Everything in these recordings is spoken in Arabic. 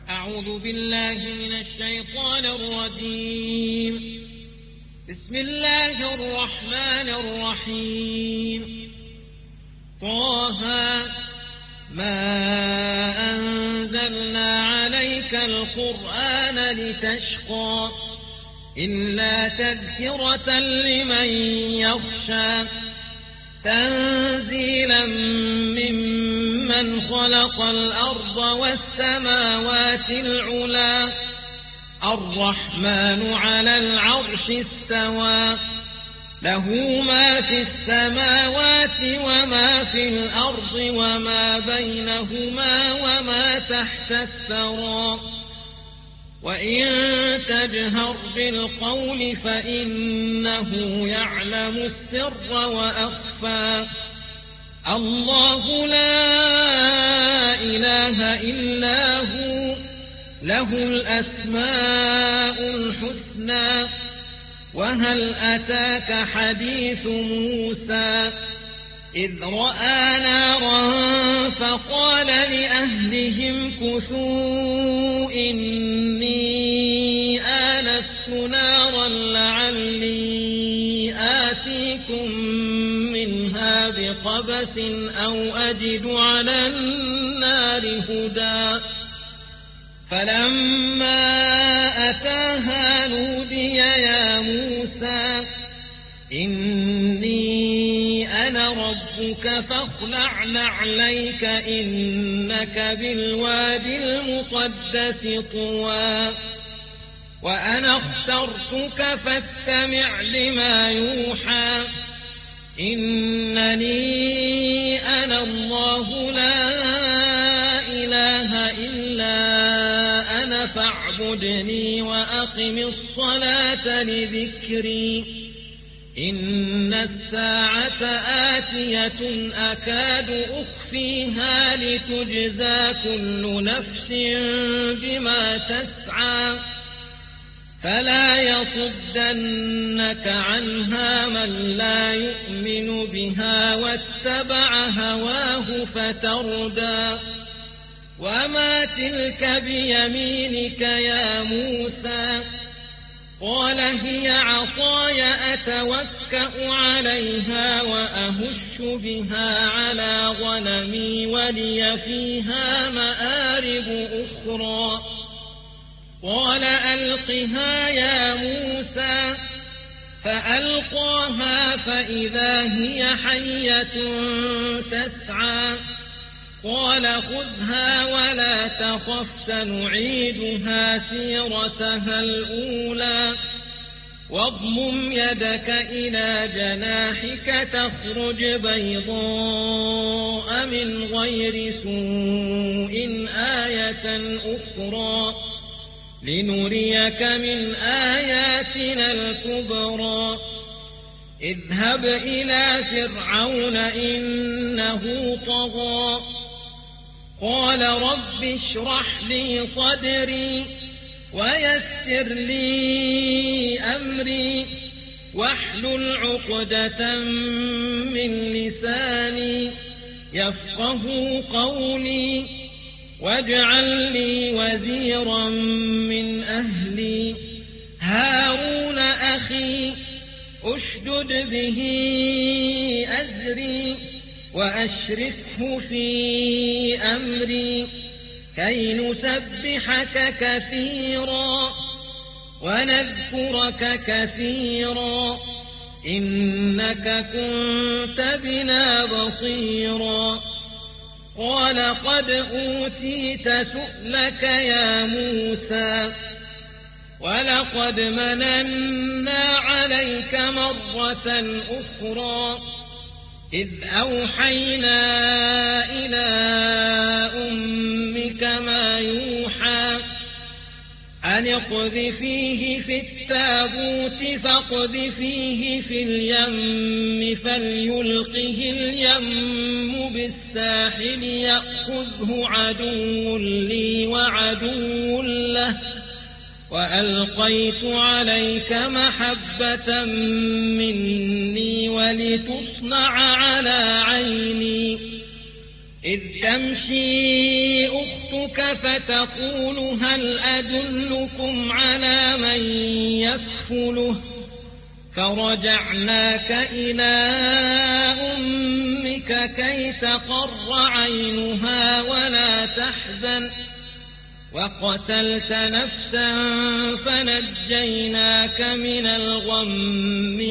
أعوذ بالله من الشيطان الرجيم. بسم الله الرحمن الرحيم. طه ما أنزلنا عليك القرآن لتشقى إلا تذكرة لمن يخشى تنزيلا ممن خلق الأرض والسماوات العلى الرحمن على العرش استوى له ما في السماوات وما في الأرض وما بينهما وما تحت الثرى وإن تجهر بالقول فإنه يعلم السر وأخفى الله لا إله إلا هو له الأسماء الحسنى وهل أتاك حديث موسى إذ رأى نارا فقال لأهلهم كثوا إني آنست نارا لعلي آتيكم منها بقبس أو أجد على النار هدى فلما أتاها نودي يا موسى إني أنا ربك فاخلع نعليك إنك بالوادي المقدس طوى وأنا اخترتك فاستمع لما يوحى إنني أنا الله لا إله إلا أنا فاعبدني وأقم الصلاة لذكري إن الساعة آتية أكاد أخفيها لتجزى كل نفس بما تسعى فلا يصدنك عنها من لا يؤمن بها واتبع هواه فتردى وما تلك بيمينك يا موسى قال هي عصاي أتوكأ عليها وأهش بها على غنمي ولي فيها مآرب أخرى قال ألقها يا موسى فألقاها فإذا هي حية تسعى قال خذها ولا تخف سنعيدها سيرتها الأولى واضمم يدك إلى جناحك تخرج بيضاء من غير سوء آية أخرى لنريك من آياتنا الكبرى اذهب إلى فرعون إنه طغى قال رب اشرح لي صدري ويسر لي أمري واحلل عقدة من لساني يفقه قولي واجعل لي وزيرا من أهلي هارون أخي أشدد به أزري وأشركه في أمري كي نسبحك كثيرا ونذكرك كثيرا إنك كنت بنا بصيرا قال قد أوتيت سؤلك يا موسى ولقد مننا عليك مرة أخرى إذ أوحينا إلى أمك ما يوحى أن اقذفيه في التابوت فاقذفيه في اليم فليلقه اليم بالساحل يأخذه عدو لي وعدو له وألقيت عليك محبة مني ولتصنع على عيني إذ تمشي أختك فتقول هل أدلكم على من يكفله فرجعناك إلى أمك كي تقر عينها ولا تحزن وقتلت نفسا فنجيناك من الغم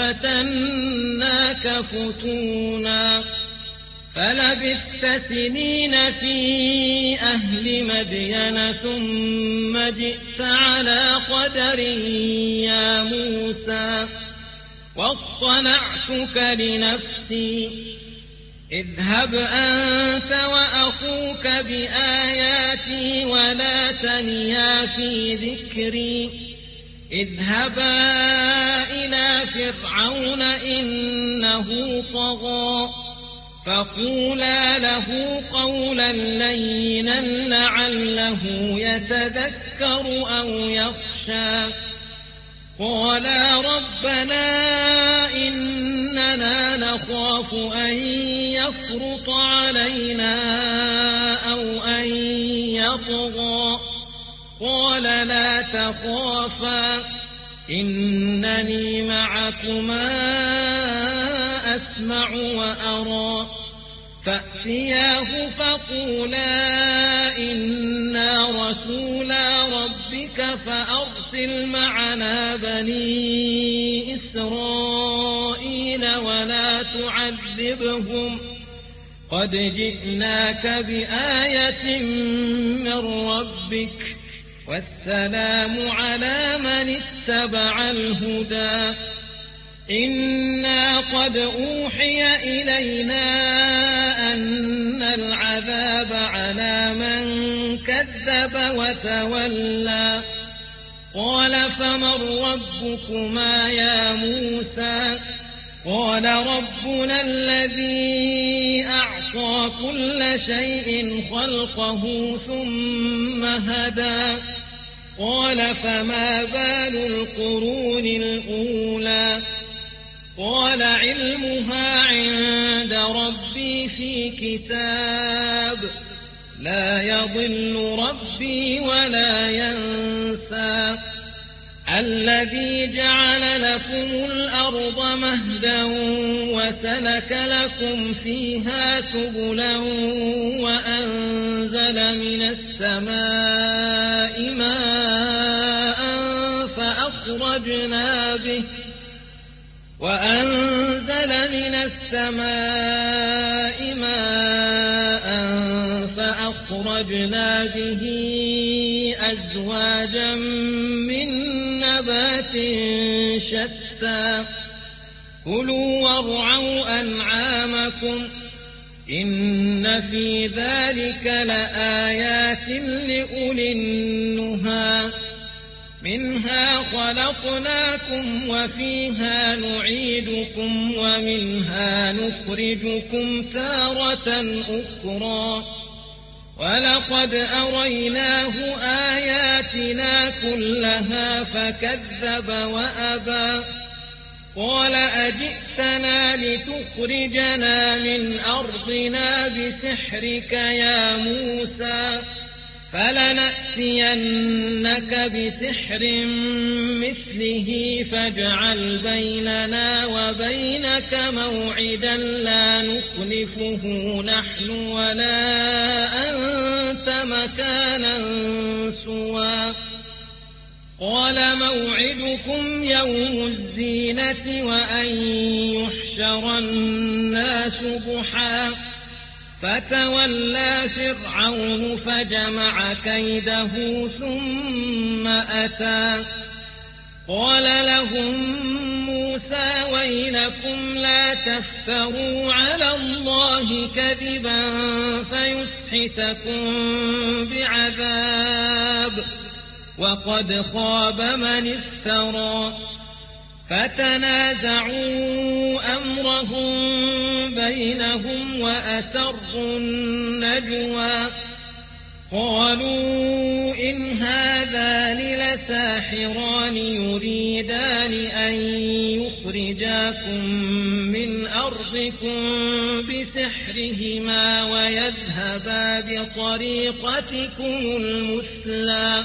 وفتناك فتونا فلبثت سنين في أهل مدين ثم جئت على قدر يا موسى واصطنعتك لنفسي اذهب أنت وأخوك بآياتي ولا تنيا في ذكري اذهبا إلى فرعون إنه طغى فقولا له قولا لينا لعله يتذكر أو يخشى قالا ربنا إننا نخاف أن يفرط علينا أو أن يطغى قال لا تخافا إنني معكما أسمع وأرى فأتياه فقولا إنا رسولا ربك فأرسل معنا بني إسرائيل ولا تعذبهم قد جئناك بآية من ربك والسلام على من اتبع الهدى إنا قد أوحي إلينا أن العذاب على من كذب وتولى قال فمن ربكما يا موسى قال ربنا الذي أعطى كل شيء خلقه ثم هدى قال فما بال القرون الأولى قال علمها عند ربي في كتاب لا يضل ربي ولا ينسى الذي جعل لكم الأرض مهدا وسلك لكم فيها سبلا وأنزل من السماء ماء فأخرجنا به أزواجا من نبات شتى كلوا وارعوا أنعامكم إن في ذلك لآيات لأولي النهى منها خلقناكم وفيها نعيدكم ومنها نخرجكم تارة أخرى ولقد أريناه آياتنا كلها فكذب وأبى قال أجئتنا لتخرجنا من أرضنا بسحرك يا موسى فلنأتينك بسحر مثله فاجعل بيننا وبينك موعدا لا نخلفه نحن ولا أنت مكانا سوى قال موعدكم يوم الزينة وأن يحشر الناس ضحى فتولى فرعون فجمع كيده ثم أتى قال لهم موسى ويلكم لا تفتروا على الله كذبا فيسحتكم بعذاب وقد خاب من افترى فتنازعوا أمرهم بينهم وأسروا النجوى قالوا إن هذان لساحران يريدان أن يخرجاكم من أرضكم بسحرهما سحرهما ويذهبا بطريقتكم المثلى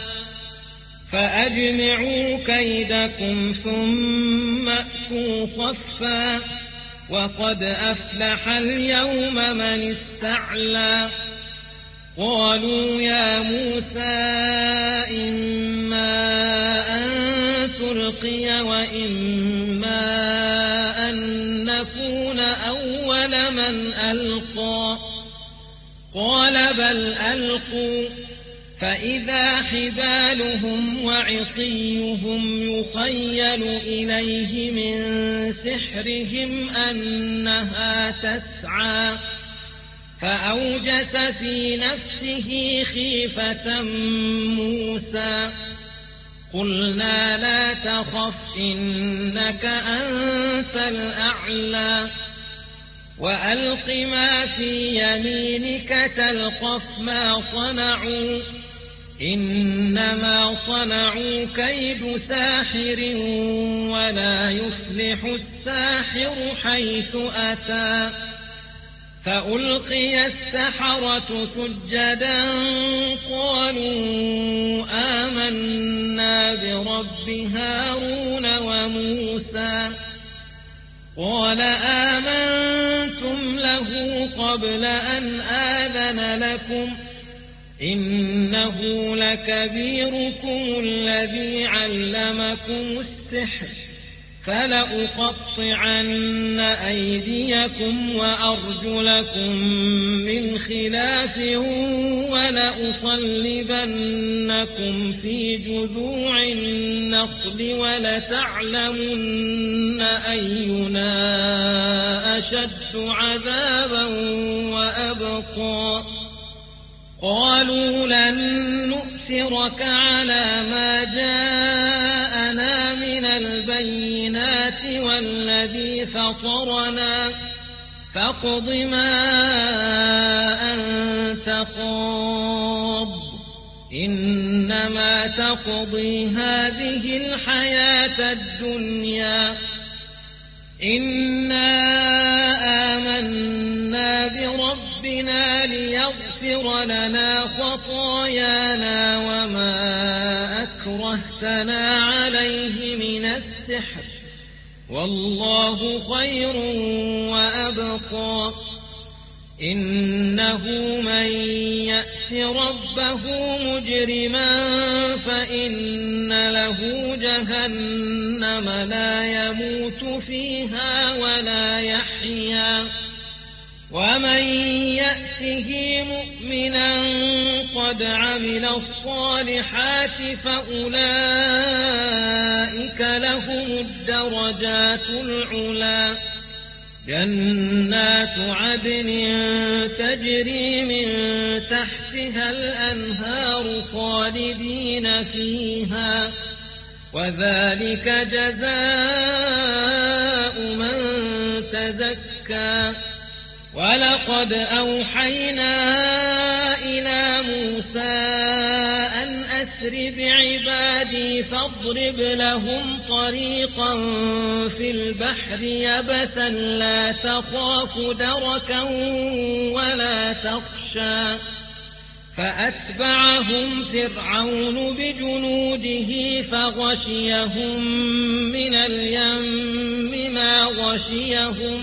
فأجمعوا كيدكم ثم أتوا صفا وقد أفلح اليوم من استعلى قالوا يا موسى إما أن تلقي وإما أن نكون أول من ألقى قال بل ألقوا فإذا حبالهم وعصيهم يخيل إليه من سحرهم أنها تسعى فأوجس في نفسه خيفة موسى قلنا لا تخف إنك أنت الأعلى وألق ما في يمينك تلقف ما صنعوا إنما صنعوا كيد ساحر ولا يفلح الساحر حيث أتى فألقي السحرة سجدا قالوا آمنا برب هارون وموسى قال آمنتم له قبل أن آذن لكم إنه لكبيركم الذي علمكم السحر فلأقطعن أيديكم وأرجلكم من خلاف ولأصلبنكم في جذوع النخل ولتعلمن أينا أشد عذابا وأبقى قالوا لن نؤثرك على ما جاءنا من البينات والذي فطرنا فاقض ما أنت قاض إنما تقضي هذه الحياة الدنيا إنا آمنا بربنا ليغفر لنا خطايانا وما أكرهتنا عليه من السحر والله خير وأبقى إنه من يأت ربه مجرما فإن له جهنم لا يموت فيها ولا يحيا ومن يأته مؤمنا قد عمل الصالحات فأولئك لهم الدرجات العلى جنات عدن تجري من تحتها الأنهار خالدين فيها وذلك جزاء من تزكى ولقد أوحينا إلى موسى أن أسر بعبادي فاضرب لهم طريقا في البحر يبسا لا تخاف دركا ولا تخشى فأتبعهم فرعون بجنوده فغشيهم من اليم ما غشيهم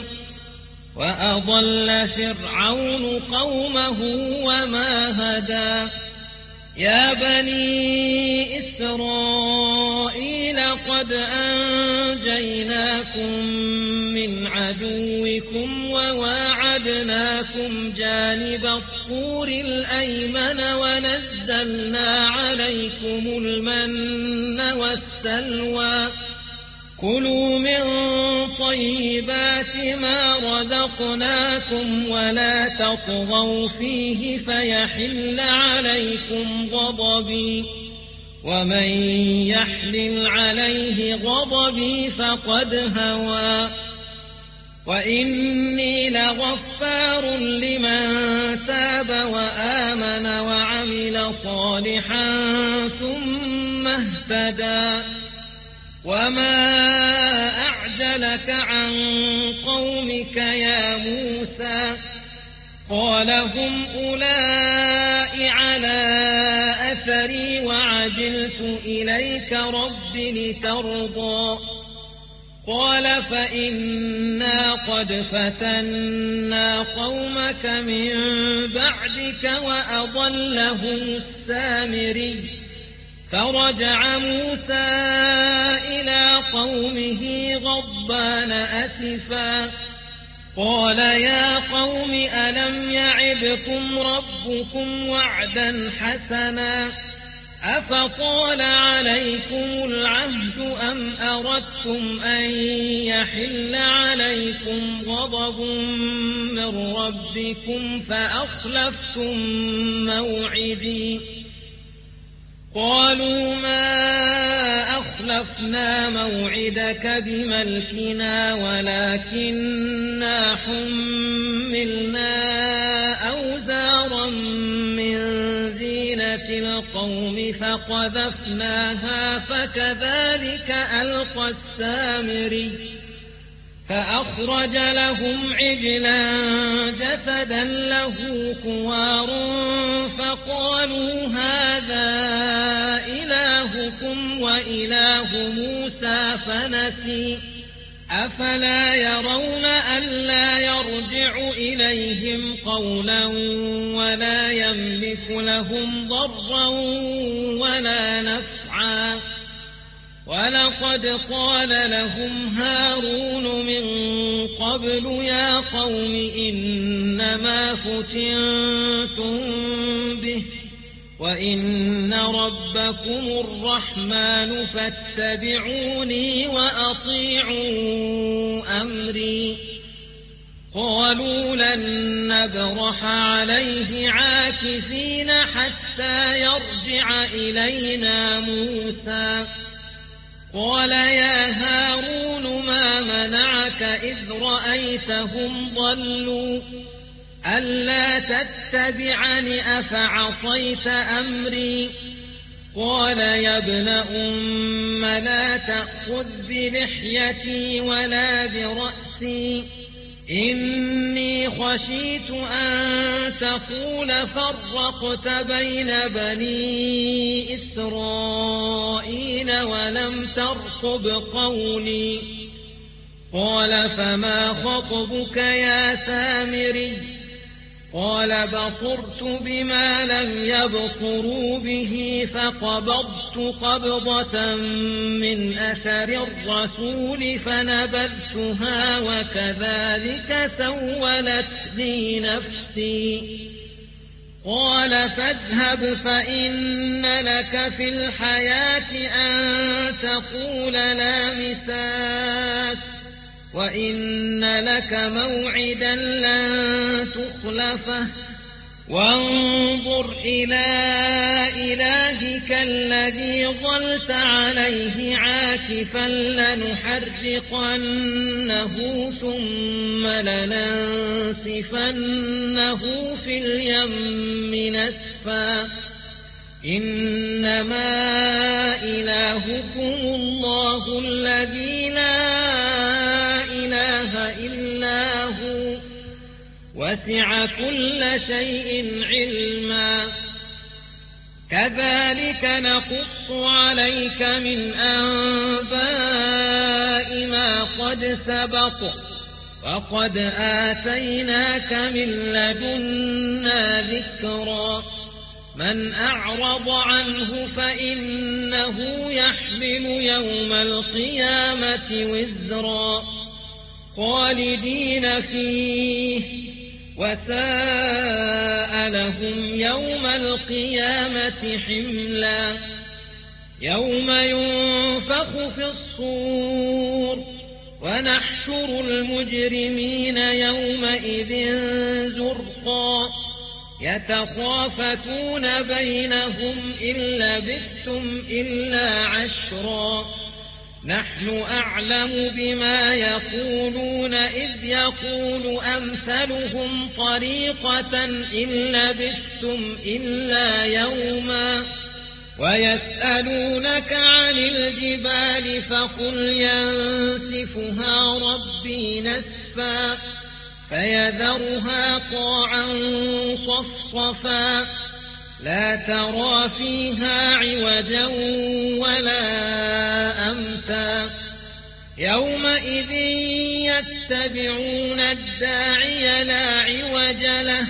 وأضل فرعون قومه وما هدى يا بني إسرائيل قد أنجيناكم من عدوكم وواعدناكم جانب الطور الأيمن ونزلنا عليكم المن والسلوى كلوا من طيبات ما رزقناكم ولا تطغوا فيه فيحل عليكم غضبي ومن يحلل عليه غضبي فقد هوى وإني لغفار لمن تاب وآمن وعمل صالحا ثم اهتدى وما أعجلك عن قومك يا موسى قال هم أولئك على أثري وعجلت إليك رب لترضى قال فإنا قد فتنا قومك من بعدك وأضلهم السامري فرجع موسى إلى قومه غضبان أسفا قال يا قوم ألم يعدكم ربكم وعدا حسنا أفطال عليكم العهد أم أردتم أن يحل عليكم غضب من ربكم فأخلفتم موعدي قالوا ما أخلفنا موعدك بملكنا ولكننا حملنا أوزارا من زينة القوم فقذفناها فكذلك ألقى السامري فأخرج لهم عجلا جسدا له خوار فقالوا هذا إلهكم وإله موسى فنسي أفلا يرون ألا يرجع إليهم قولا ولا يملك لهم ضرا ولا نفعا ولقد قال لهم هارون من قبل يا قوم إنما فتنتم به وإن ربكم الرحمن فاتبعوني وأطيعوا أمري قالوا لن نبرح عليه عاكفين حتى يرجع إلينا موسى قال يا هارون ما منعك إذ رأيتهم ضلوا ألا تتبعني أفعصيت أمري قال يا ابن أم لا تأخذ بلحيتي ولا برأسي إني خشيت أن تقول فرقت بين بني إسرائيل ولم ترقب قولي قال فما خطبك يا سامري قال بصرت بما لم يبصروا به فقبضت قبضة من أثر الرسول فنبذتها وكذلك سولت لي نفسي قال فاذهب فإن لك في الحياة أن تقول لا مساس وإن لك موعدا لن تخلفه وانظر إلى إلهك الذي ظلت عليه عاكفا لنحرقنه ثم لننسفنه في اليم نسفا إنما إلهكم الله الذي لا إله إلا هو وسع كل شيء علما كذلك نقص عليك من أنباء ما قد سبق وقد آتيناك من لدنا ذكرا من أعرض عنه فإنه يحمل يوم القيامة وزرا خالدين فيه وساء لهم يوم القيامة حملا يوم ينفخ في الصور ونحشر المجرمين يومئذ زرقا يتخافتون بينهم إن لبثتم إلا عشرا نحن أعلم بما يقولون إذ يقول أمثلهم طريقة إن لبثتم إلا يوما ويسألونك عن الجبال فقل ينسفها ربي نسفا فيذرها قاعا صفصفا لا ترى فيها عوجا ولا أمتا يومئذ يتبعون الداعي لا عوج له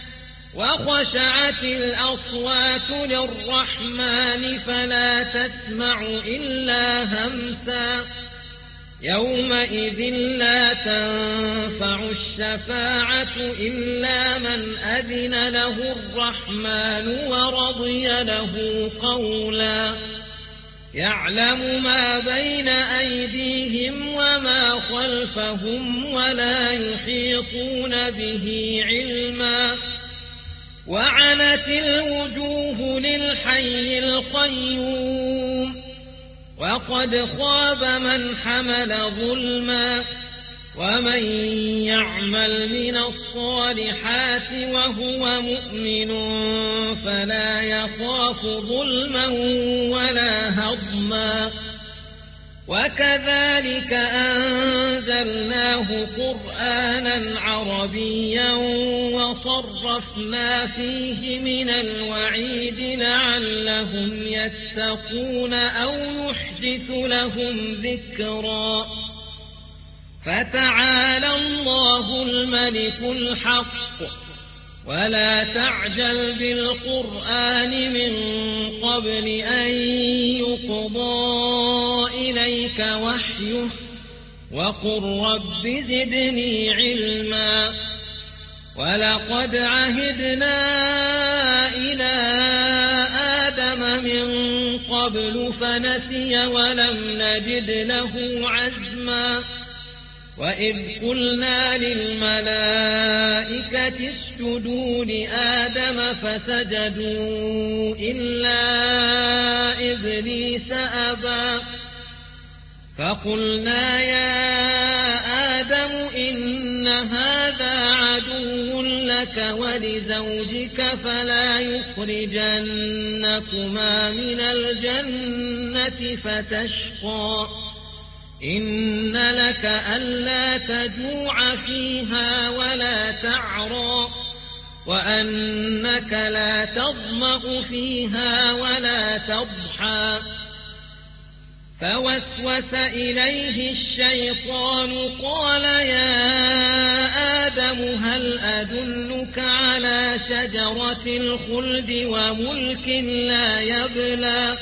وخشعت الأصوات للرحمن فلا تسمع إلا همسا يومئذ لا تنفع الشفاعة إلا من أذن له الرحمن ورضي له قولا يعلم ما بين أيديهم وما خلفهم ولا يحيطون به علما وعنت الوجوه للحي القيوم وقد خاب من حمل ظلما ومن يعمل من الصالحات وهو مؤمن فلا يخاف ظلما ولا هضما وكذلك أنزلناه قرآنا عربيا وصرفنا فيه من الوعيد لعلهم يتقون أو يحدث لهم ذكرا فتعالى الله الملك الحق ولا تعجل بالقرآن من قبل أن يقضى إليك وحيه وقل رب زدني علما ولقد عهدنا إلى آدم من قبل فنسي ولم نجد له عزما وإذ قلنا للملائكة اسجدوا لآدم فسجدوا إلا إبليس أبى فقلنا يا آدم إن هذا عدو لك ولزوجك فلا يخرجنكما من الجنة فتشقى إن لك ألا تجوع فيها ولا تعرى وأنك لا تظمأ فيها ولا تضحى فوسوس إليه الشيطان قال يا آدم هل أدلك على شجرة الخلد وملك لا يبلى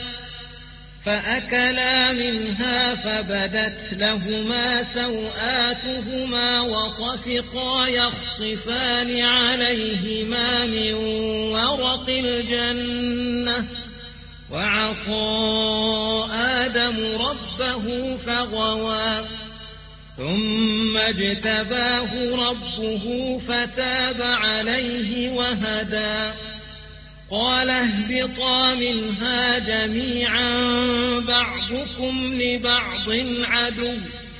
فأكلا منها فبدت لهما سوآتهما وطفقا يخصفان عليهما من ورق الجنة وعصى آدم ربه فغوى ثم اجتباه ربه فتاب عليه وهدى قال اهبطا منها جميعا بعضكم لبعض عدو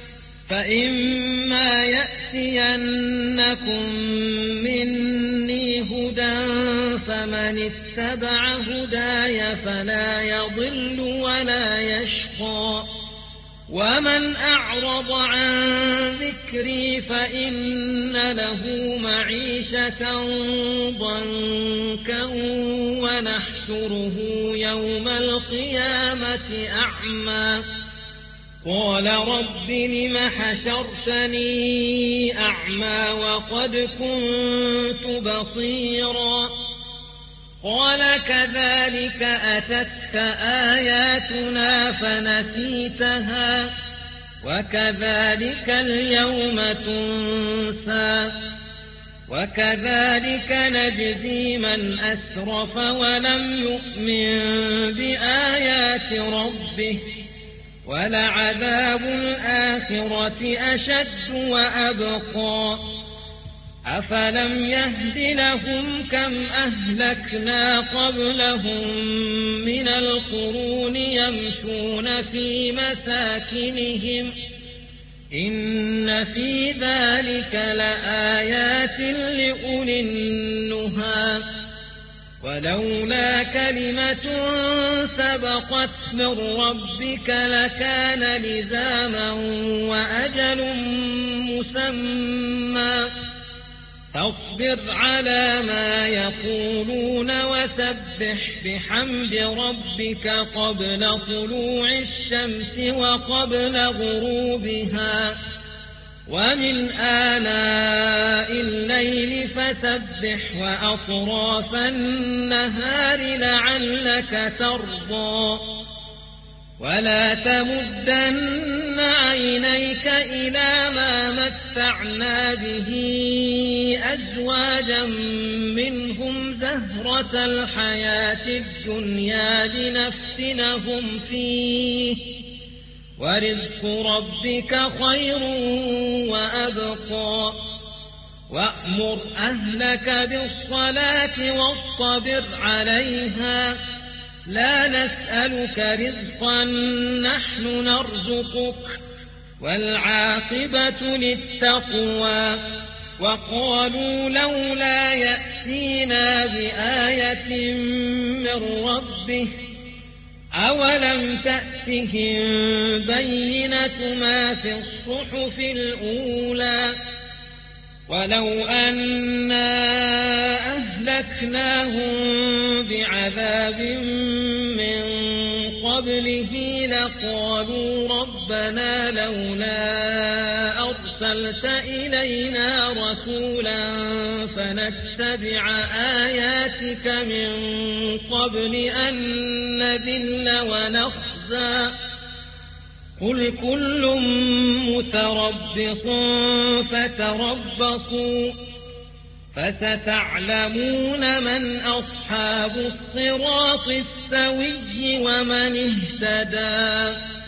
فإما يأتينكم مني هدى فمن اتبع هداي فلا يضل ولا يشقى ومن أعرض عن ذكري فإن له معيشة ضنكا ونحشره يوم القيامة أعمى قال رب لم حشرتني أعمى وقد كنت بصيرا قال كذلك أتتك آياتنا فنسيتها وكذلك اليوم تنسى وكذلك نجزي من أسرف ولم يؤمن بآيات ربه ولعذاب الآخرة أشد وأبقى أفلم يهد لهم كم أهلكنا قبلهم من القرون يمشون في مساكنهم إن في ذلك لآيات لأولي النهى ولولا كلمة سبقت من ربك لكان لزاما وأجل مسمى فاصبر على ما يقولون وسبح بحمد ربك قبل طلوع الشمس وقبل غروبها ومن آلاء الليل فسبح وأطراف النهار لعلك ترضى ولا تمدن عينيك إلى ما متعنا به أزواجا منهم زهرة الحياة الدنيا لنفتنهم فيه ورزق ربك خير وأبقى وأمر أهلك بالصلاة واصطبر عليها لا نسألك رزقا نحن نرزقك والعاقبة للتقوى وقالوا لولا يأتينا بآية من ربه أولم تأتهم بينة ما في الصحف الأولى ولو أنا أهلكناهم بعذاب من قبله لقالوا ربنا لولا أرسلت إلينا رسولا فنتبع آياتك من قبل أن نذل ونخزى قل كل متربص فتربصوا فستعلمون من أصحاب الصراط السوي ومن اهتدى